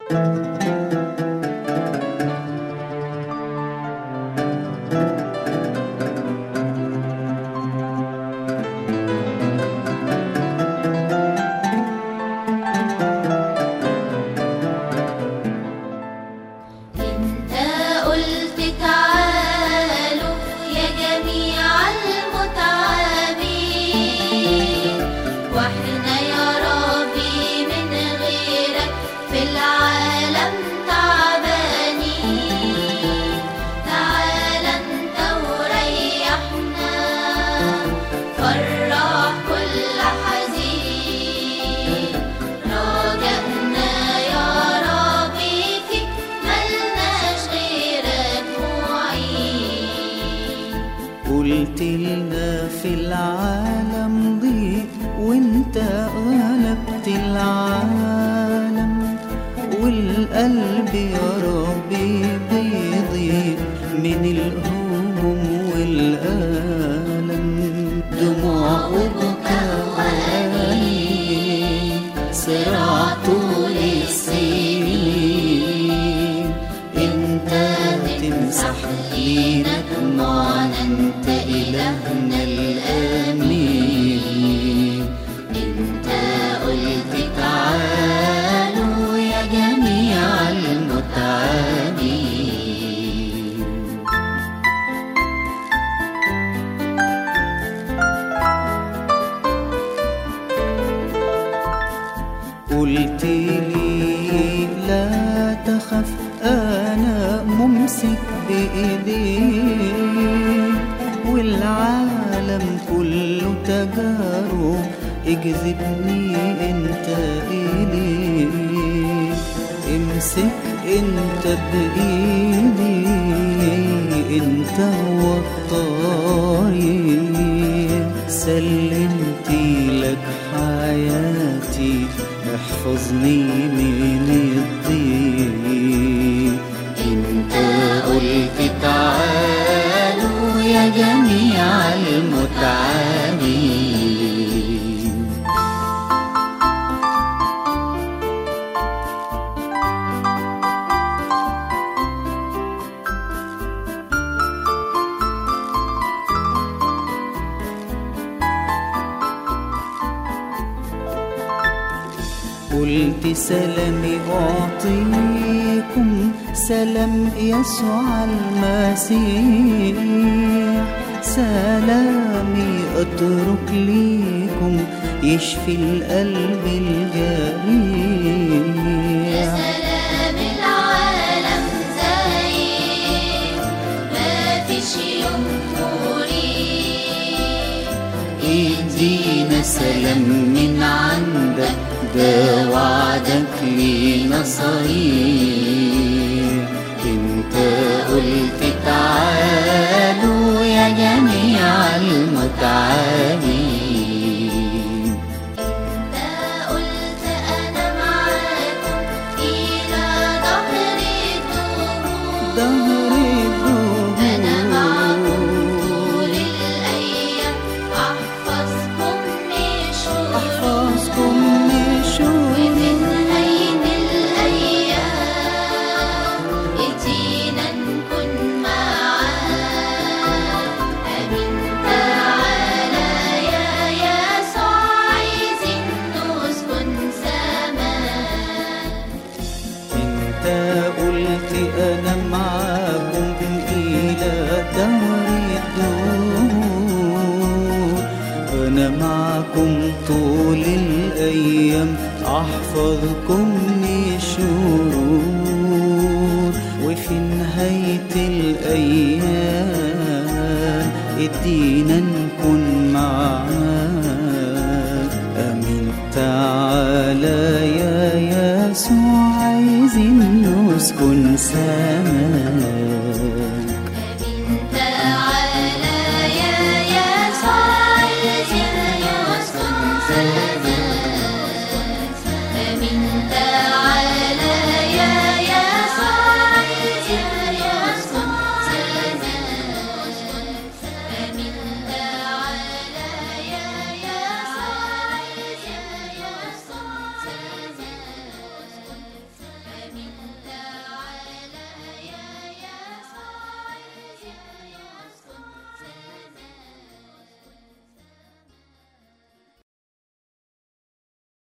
قلت لنا في العالم ضيق وانت غلبت العالم، والقلب يا ربي بيضيق من الهموم والألم. دموع وبكا وأنين صراع طول السنين، انت تمسح لينا دموعنا، انت إلهنا الآمين. انت قلت تعالوا يا جميع المتعبين. قلت لي لا تخف أنا ممسك بإيديك، والعالم كله تجارب اجذبني انت إليك. امسك انت بإيدي، انت هو الطريق، سلمتي لك حياتي، احفظني من الضيق. انت قلت تعالوا يا جميع المتعبين. قلت سلامي أعطيكم، سلام يسوع المسيح، سلامي أترك ليكم يشفي القلب الجريح. يا سلام العالم زايد، ما فيش يوم مريح، ادينا سلام من عندك، ده وعدك لينا صريح. انت قلت تعالوا يا جميع المتعبين. انت قلت انا معاكم الى ظهر الدهور، انا معاكم طول الايام، احفظكم من شرور، وفي نهاية الأيام ادينا نكون معاك. آمين تعالى يا يسوع، عايزين نسكن سماك. انت قلت انا معاكم الى دهر الدهور، انا معاكم طول الايام، احفظكم من الشرور، وفي نهاية الايام ادينا نكون معاك. امين تعالى يا يسوع، عايزين نسكن سماك.